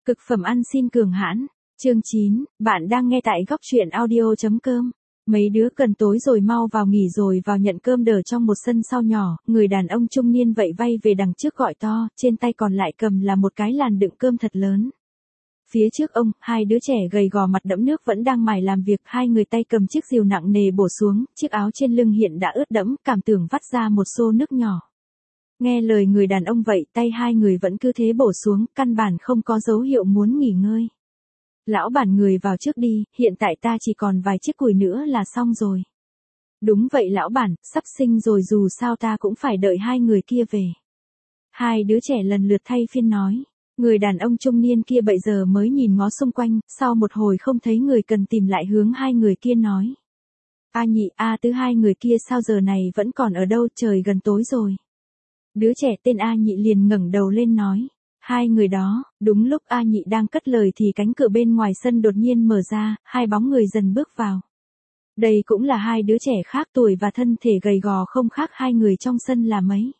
Cực phẩm ăn xin cường hãn. Chương 9, bạn đang nghe tại góc truyện audio.com. Mấy đứa cần tối rồi mau vào nghỉ rồi vào nhận cơm đờ trong một sân sau nhỏ, người đàn ông trung niên vẫy vai về đằng trước gọi to, trên tay còn lại cầm là một cái làn đựng cơm thật lớn. Phía trước ông, hai đứa trẻ gầy gò mặt đẫm nước vẫn đang mải làm việc, hai người tay cầm chiếc rìu nặng nề bổ xuống, chiếc áo trên lưng hiện đã ướt đẫm, cảm tưởng vắt ra một xô nước nhỏ. Nghe lời người đàn ông vậy, tay hai người vẫn cứ thế bổ xuống, căn bản không có dấu hiệu muốn nghỉ ngơi. Lão bản người vào trước đi, hiện tại ta chỉ còn vài chiếc củi nữa là xong rồi. Đúng vậy lão bản, sắp sinh rồi dù sao ta cũng phải đợi hai người kia về. Hai đứa trẻ lần lượt thay phiên nói. Người đàn ông trung niên kia bây giờ mới nhìn ngó xung quanh, sau một hồi không thấy người cần tìm lại hướng hai người kia nói. A nhị, tứ hai người kia sao giờ này vẫn còn ở đâu, trời gần tối rồi. Đứa trẻ tên A nhị liền ngẩng đầu lên nói. Hai người đó, đúng lúc A nhị đang cất lời thì cánh cửa bên ngoài sân đột nhiên mở ra, hai bóng người dần bước vào. Đây cũng là hai đứa trẻ khác tuổi và thân thể gầy gò không khác hai người trong sân là mấy.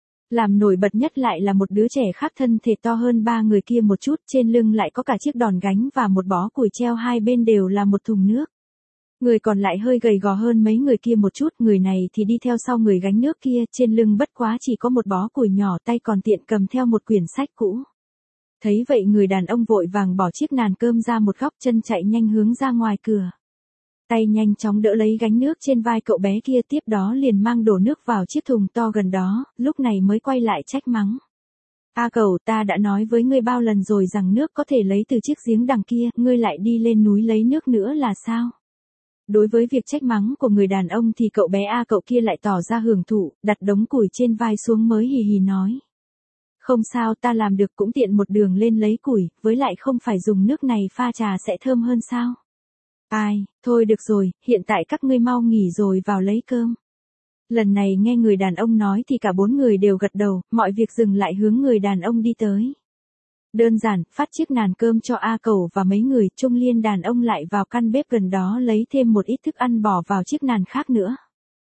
Làm nổi bật nhất lại là một đứa trẻ khác thân thể to hơn ba người kia một chút, trên lưng lại có cả chiếc đòn gánh và một bó củi treo, hai bên đều là một thùng nước. Người còn lại hơi gầy gò hơn mấy người kia một chút, người này thì đi theo sau người gánh nước kia, trên lưng bất quá chỉ có một bó củi nhỏ, tay còn tiện cầm theo một quyển sách cũ. Thấy vậy người đàn ông vội vàng bỏ chiếc nàn cơm ra một góc, chân chạy nhanh hướng ra ngoài cửa. Tay nhanh chóng đỡ lấy gánh nước trên vai cậu bé kia, tiếp đó liền mang đổ nước vào chiếc thùng to gần đó, lúc này mới quay lại trách mắng. Cậu, ta đã nói với ngươi bao lần rồi rằng nước có thể lấy từ chiếc giếng đằng kia, ngươi lại đi lên núi lấy nước nữa là sao? Đối với việc trách mắng của người đàn ông thì cậu bé cậu kia lại tỏ ra hưởng thụ, đặt đống củi trên vai xuống mới hì hì nói. Không sao, ta làm được, cũng tiện một đường lên lấy củi, với lại không phải dùng nước này pha trà sẽ thơm hơn sao? Thôi được rồi, hiện tại các ngươi mau nghỉ rồi vào lấy cơm. Lần này nghe người đàn ông nói thì cả bốn người đều gật đầu, mọi việc dừng lại hướng người đàn ông đi tới. Đơn giản, phát chiếc nàn cơm cho Cẩu và mấy người, trung niên đàn ông lại vào căn bếp gần đó lấy thêm một ít thức ăn bỏ vào chiếc nàn khác nữa.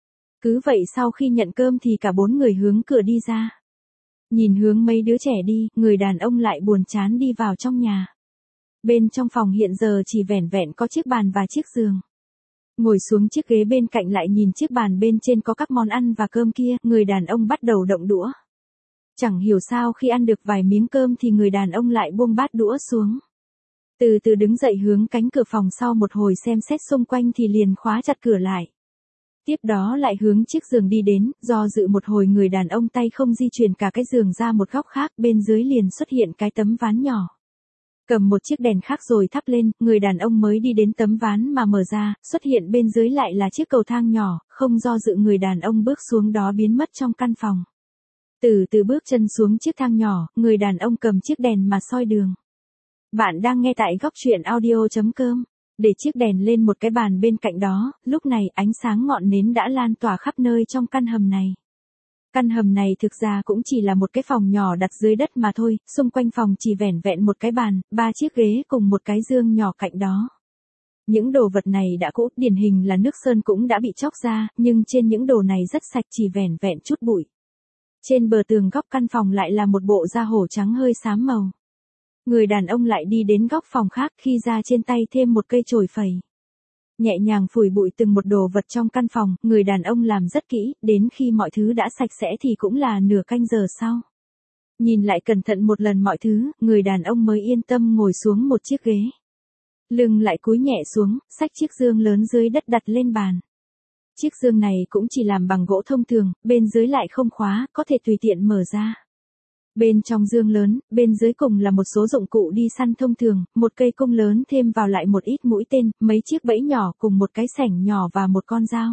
Cứ vậy sau khi nhận cơm thì cả bốn người hướng cửa đi ra. Nhìn hướng mấy đứa trẻ đi, người đàn ông lại buồn chán đi vào trong nhà. Bên trong phòng hiện giờ chỉ vẻn vẹn có chiếc bàn và chiếc giường. Ngồi xuống chiếc ghế bên cạnh lại nhìn chiếc bàn bên trên có các món ăn và cơm kia, người đàn ông bắt đầu động đũa. Chẳng hiểu sao khi ăn được vài miếng cơm thì người đàn ông lại buông bát đũa xuống. Từ từ đứng dậy hướng cánh cửa phòng, sau một hồi xem xét xung quanh thì liền khóa chặt cửa lại. Tiếp đó lại hướng chiếc giường đi đến, do dự một hồi người đàn ông tay không di chuyển cả cái giường ra một góc khác, bên dưới liền xuất hiện cái tấm ván nhỏ. Cầm một chiếc đèn khác rồi thắp lên, người đàn ông mới đi đến tấm ván mà mở ra, xuất hiện bên dưới lại là chiếc cầu thang nhỏ, không do dự người đàn ông bước xuống đó biến mất trong căn phòng. Từ từ bước chân xuống chiếc thang nhỏ, người đàn ông cầm chiếc đèn mà soi đường. Bạn đang nghe tại góc truyện audio.com. Để chiếc đèn lên một cái bàn bên cạnh đó, lúc này ánh sáng ngọn nến đã lan tỏa khắp nơi trong căn hầm này. Căn hầm này thực ra cũng chỉ là một cái phòng nhỏ đặt dưới đất mà thôi, xung quanh phòng chỉ vẻn vẹn một cái bàn, 3 chiếc ghế cùng một cái giường nhỏ cạnh đó. Những đồ vật này đã cũ, điển hình là nước sơn cũng đã bị chóc ra, nhưng trên những đồ này rất sạch, chỉ vẻn vẹn chút bụi. Trên bờ tường góc căn phòng lại là một bộ da hổ trắng hơi xám màu. Người đàn ông lại đi đến góc phòng khác, khi ra trên tay thêm một cây chổi phẩy. Nhẹ nhàng phủi bụi từng một đồ vật trong căn phòng, người đàn ông làm rất kỹ, đến khi mọi thứ đã sạch sẽ thì cũng là nửa canh giờ sau. Nhìn lại cẩn thận một lần mọi thứ, người đàn ông mới yên tâm ngồi xuống một chiếc ghế. Lưng lại cúi nhẹ xuống, xách chiếc giường lớn dưới đất đặt lên bàn. Chiếc giường này cũng chỉ làm bằng gỗ thông thường, bên dưới lại không khóa, có thể tùy tiện mở ra. Bên trong giường lớn, bên dưới cùng là một số dụng cụ đi săn thông thường, một cây cung lớn thêm vào lại một ít mũi tên, mấy chiếc bẫy nhỏ cùng một cái xẻng nhỏ và một con dao.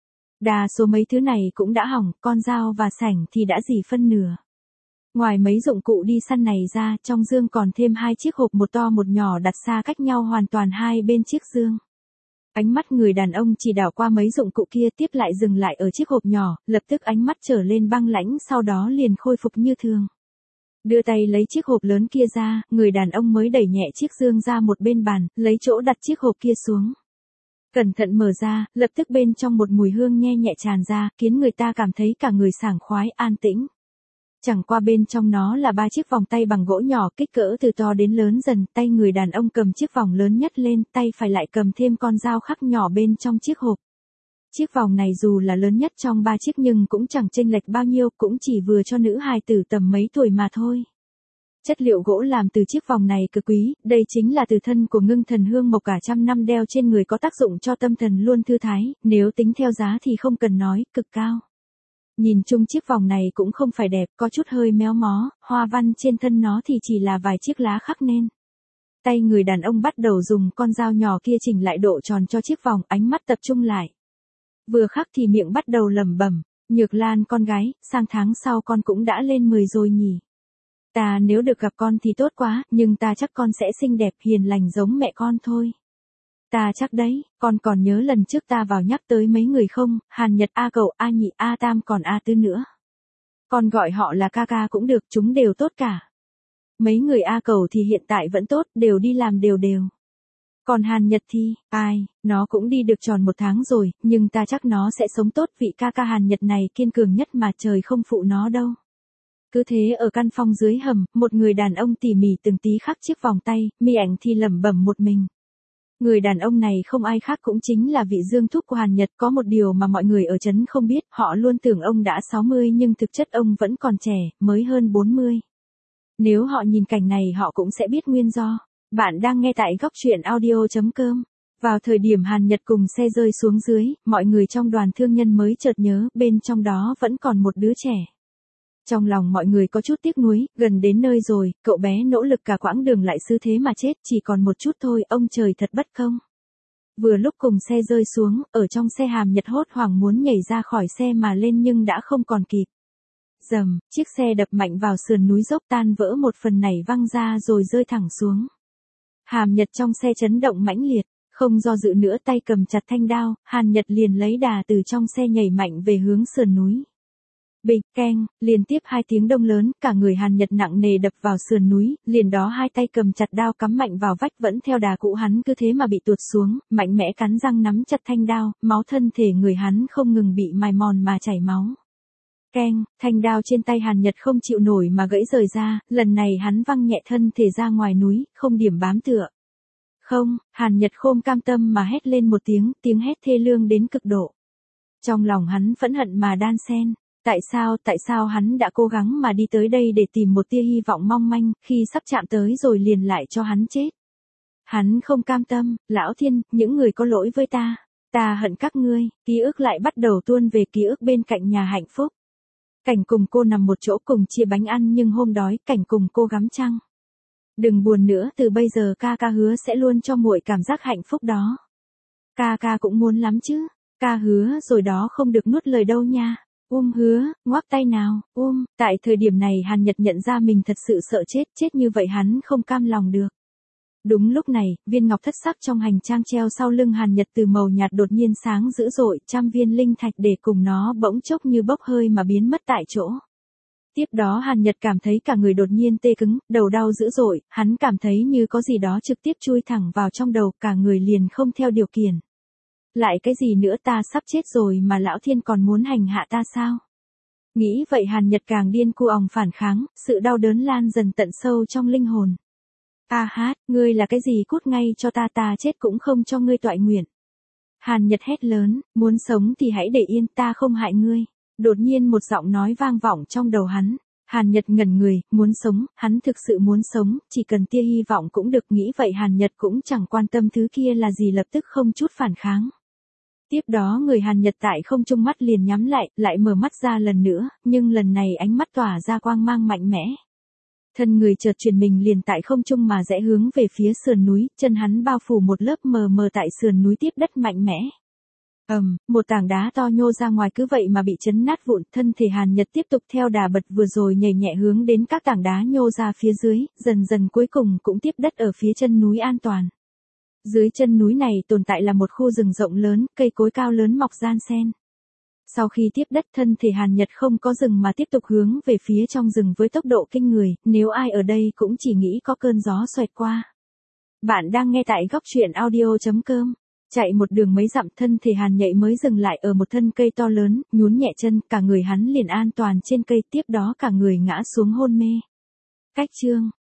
Đa số mấy thứ này cũng đã hỏng, con dao và xẻng thì đã dỉ phân nửa. Ngoài mấy dụng cụ đi săn này ra, trong giường còn thêm 2 chiếc hộp, một to một nhỏ đặt xa cách nhau hoàn toàn hai bên chiếc giường. Ánh mắt người đàn ông chỉ đảo qua mấy dụng cụ kia, tiếp lại dừng lại ở chiếc hộp nhỏ, lập tức ánh mắt trở lên băng lãnh, sau đó liền khôi phục như thường. Đưa tay lấy chiếc hộp lớn kia ra, người đàn ông mới đẩy nhẹ chiếc giường ra một bên bàn, lấy chỗ đặt chiếc hộp kia xuống. Cẩn thận mở ra, lập tức bên trong một mùi hương nhe nhẹ tràn ra, khiến người ta cảm thấy cả người sảng khoái, an tĩnh. Chẳng qua bên trong nó là 3 chiếc vòng tay bằng gỗ nhỏ kích cỡ từ to đến lớn dần, tay người đàn ông cầm chiếc vòng lớn nhất lên, tay phải lại cầm thêm con dao khắc nhỏ bên trong chiếc hộp. Chiếc vòng này dù là lớn nhất trong 3 chiếc nhưng cũng chẳng chênh lệch bao nhiêu, cũng chỉ vừa cho nữ hài tử tầm mấy tuổi mà thôi. Chất liệu gỗ làm từ chiếc vòng này cực quý, đây chính là từ thân của Ngưng Thần Hương Mộc, cả trăm năm đeo trên người có tác dụng cho tâm thần luôn thư thái, nếu tính theo giá thì không cần nói, cực cao. Nhìn chung chiếc vòng này cũng không phải đẹp, có chút hơi méo mó, hoa văn trên thân nó thì chỉ là vài chiếc lá khắc nên. Tay người đàn ông bắt đầu dùng con dao nhỏ kia chỉnh lại độ tròn cho chiếc vòng, ánh mắt tập trung lại. Vừa khắc thì miệng bắt đầu lẩm bẩm, Nhược Lan con gái, sang tháng sau con cũng đã lên 10 rồi nhỉ. Ta nếu được gặp con thì tốt quá, nhưng ta chắc con sẽ xinh đẹp hiền lành giống mẹ con thôi. Ta chắc đấy, con còn nhớ lần trước ta vào nhắc tới mấy người không, Hàn Nhật, A Cẩu, A Nhị, A Tam còn A Tư nữa. Con gọi họ là ca ca cũng được, chúng đều tốt cả. Mấy người A Cẩu thì hiện tại vẫn tốt, đều đi làm đều. Còn Hàn Nhật thì, ai, nó cũng đi được tròn 1 tháng rồi, nhưng ta chắc nó sẽ sống tốt, vị ca ca Hàn Nhật này kiên cường nhất mà trời không phụ nó đâu. Cứ thế ở căn phòng dưới hầm, một người đàn ông tỉ mỉ từng tí khắc chiếc vòng tay, Mi Ảnh thì lẩm bẩm một mình. Người đàn ông này không ai khác cũng chính là vị Dương thúc của Hàn Nhật, có một điều mà mọi người ở trấn không biết, họ luôn tưởng ông đã 60 nhưng thực chất ông vẫn còn trẻ, mới hơn 40. Nếu họ nhìn cảnh này họ cũng sẽ biết nguyên do. Bạn đang nghe tại góc truyện audio.com. Vào thời điểm Hàn Nhật cùng xe rơi xuống dưới, mọi người trong đoàn thương nhân mới chợt nhớ, bên trong đó vẫn còn một đứa trẻ. Trong lòng mọi người có chút tiếc nuối, gần đến nơi rồi, cậu bé nỗ lực cả quãng đường lại cứ thế mà chết, chỉ còn một chút thôi, ông trời thật bất công. Vừa lúc cùng xe rơi xuống, ở trong xe Hàn Nhật hốt hoảng muốn nhảy ra khỏi xe mà lên nhưng đã không còn kịp. Dầm, chiếc xe đập mạnh vào sườn núi dốc, tan vỡ một phần nảy văng ra rồi rơi thẳng xuống. Hàn Nhật trong xe chấn động mãnh liệt, không do dự nữa, tay cầm chặt thanh đao, Hàn Nhật liền lấy đà từ trong xe nhảy mạnh về hướng sườn núi. Bịch, keng, liên tiếp 2 tiếng động lớn, cả người Hàn Nhật nặng nề đập vào sườn núi, liền đó 2 tay cầm chặt đao cắm mạnh vào vách, vẫn theo đà cũ hắn cứ thế mà bị tuột xuống, mạnh mẽ cắn răng nắm chặt thanh đao, máu thân thể người hắn không ngừng bị mài mòn mà chảy máu. Keng, thanh đao trên tay Hàn Nhật không chịu nổi mà gãy rời ra, lần này hắn văng nhẹ thân thể ra ngoài núi, không điểm bám tựa. Không, Hàn Nhật không cam tâm mà hét lên một tiếng hét thê lương đến cực độ. Trong lòng hắn phẫn hận mà đan xen. Tại sao hắn đã cố gắng mà đi tới đây để tìm một tia hy vọng mong manh, khi sắp chạm tới rồi liền lại cho hắn chết. Hắn không cam tâm, lão thiên, những người có lỗi với ta hận các ngươi, ký ức lại bắt đầu tuôn về, ký ức bên cạnh nhà hạnh phúc. Cảnh cùng cô nằm một chỗ cùng chia bánh ăn nhưng hôm đói, cảnh cùng cô gắm trăng. Đừng buồn nữa, từ bây giờ ca ca hứa sẽ luôn cho muội cảm giác hạnh phúc đó. Ca ca cũng muốn lắm chứ, ca hứa rồi đó, không được nuốt lời đâu nha. Hứa, ngoắc tay nào, tại thời điểm này Hàn Nhật nhận ra mình thật sự sợ chết như vậy hắn không cam lòng được. Đúng lúc này, viên ngọc thất sắc trong hành trang treo sau lưng Hàn Nhật từ màu nhạt đột nhiên sáng dữ dội, 100 viên linh thạch để cùng nó bỗng chốc như bốc hơi mà biến mất tại chỗ. Tiếp đó Hàn Nhật cảm thấy cả người đột nhiên tê cứng, đầu đau dữ dội, hắn cảm thấy như có gì đó trực tiếp chui thẳng vào trong đầu, cả người liền không theo điều khiển. Lại cái gì nữa, ta sắp chết rồi mà lão thiên còn muốn hành hạ ta sao? Nghĩ vậy Hàn Nhật càng điên cuồng phản kháng, sự đau đớn lan dần tận sâu trong linh hồn. Ngươi là cái gì, cút ngay cho ta chết cũng không cho ngươi toại nguyện. Hàn Nhật hét lớn, muốn sống thì hãy để yên, ta không hại ngươi. Đột nhiên một giọng nói vang vọng trong đầu hắn. Hàn Nhật ngẩn người, muốn sống, hắn thực sự muốn sống, chỉ cần tia hy vọng cũng được, nghĩ vậy Hàn Nhật cũng chẳng quan tâm thứ kia là gì, lập tức không chút phản kháng. Tiếp đó người Hàn Nhật tại không trung mắt liền nhắm lại mở mắt ra lần nữa, nhưng lần này ánh mắt tỏa ra quang mang mạnh mẽ. Thân người chợt chuyển mình liền tại không trung mà rẽ hướng về phía sườn núi, chân hắn bao phủ một lớp mờ mờ tại sườn núi, tiếp đất mạnh mẽ. Một tảng đá to nhô ra ngoài cứ vậy mà bị chấn nát vụn, thân thể Hàn Nhật tiếp tục theo đà bật vừa rồi nhảy nhẹ hướng đến các tảng đá nhô ra phía dưới, dần dần cuối cùng cũng tiếp đất ở phía chân núi an toàn. Dưới chân núi này tồn tại là một khu rừng rộng lớn, cây cối cao lớn mọc đan xen. Sau khi tiếp đất, thân thể Hàn Nhật không có dừng mà tiếp tục hướng về phía trong rừng với tốc độ kinh người, nếu ai ở đây cũng chỉ nghĩ có cơn gió xoẹt qua. Bạn đang nghe tại góc truyện audio.com. Chạy một đường mấy dặm, thân thể Hàn Nhạy mới dừng lại ở một thân cây to lớn, nhún nhẹ chân, cả người hắn liền an toàn trên cây, tiếp đó cả người ngã xuống hôn mê. Cách chương